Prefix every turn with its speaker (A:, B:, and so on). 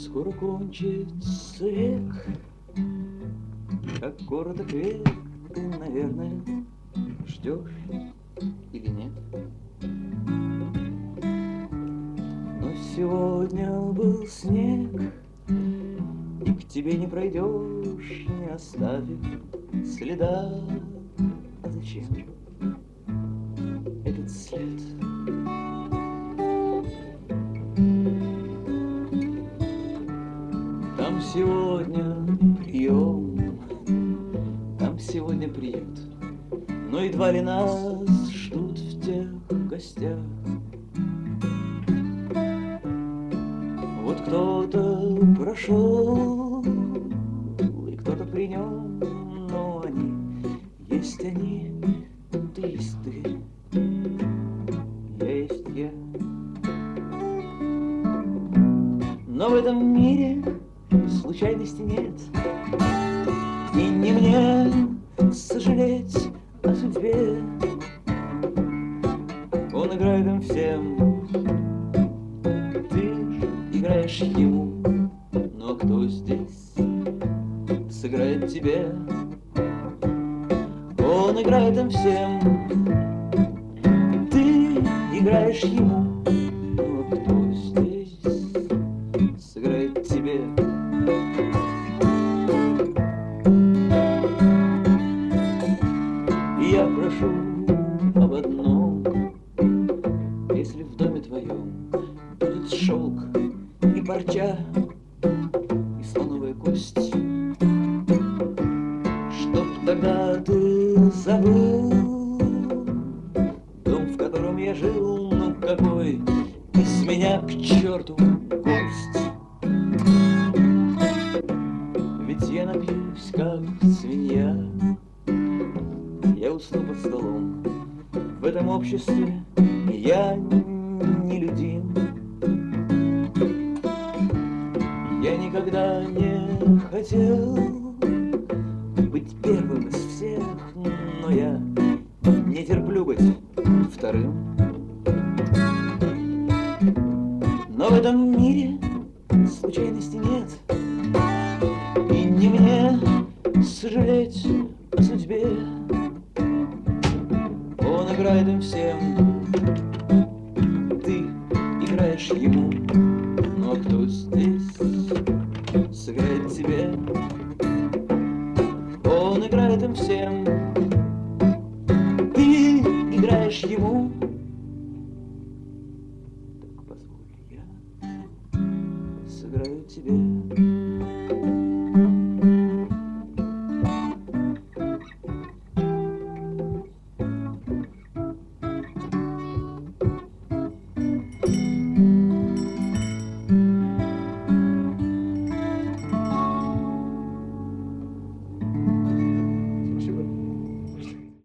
A: Скоро кончится век, как короток век, ты, наверное, ждешь или нет? Но сегодня был снег, и к тебе не пройдешь, не оставив следа. А зачем этот след? Там сегодня прием, там сегодня приют, но едва ли нас ждут в тех гостях. Вот кто-то прошел, и кто-то при нем, но они, есть они, ты есть ты, я есть я. Но в этом мире случайности нет, и не мне сожалеть о судьбе. Он играет им всем, ты играешь ему, но кто здесь сыграет тебе? Он играет им всем, ты играешь ему, но кто здесь сыграет тебе? Я прошу об одном: если в доме твоем будет шелк и парча, и слоновая кость, чтоб тогда ты забыл дом, в котором я жил. Ну какой из меня к черту гость? Ведь я напьюсь, как свинья, я усну под столом. В этом обществе я нелюдим. Я никогда не хотел быть первым из всех, но я не терплю быть вторым. Но в этом мире случайности нет, и не мне сожалеть о судьбе. Он играет им всем, ты играешь ему, но кто здесь сыграет тебе? Он играет им всем, ты играешь ему. Так позволь, я сыграю тебе.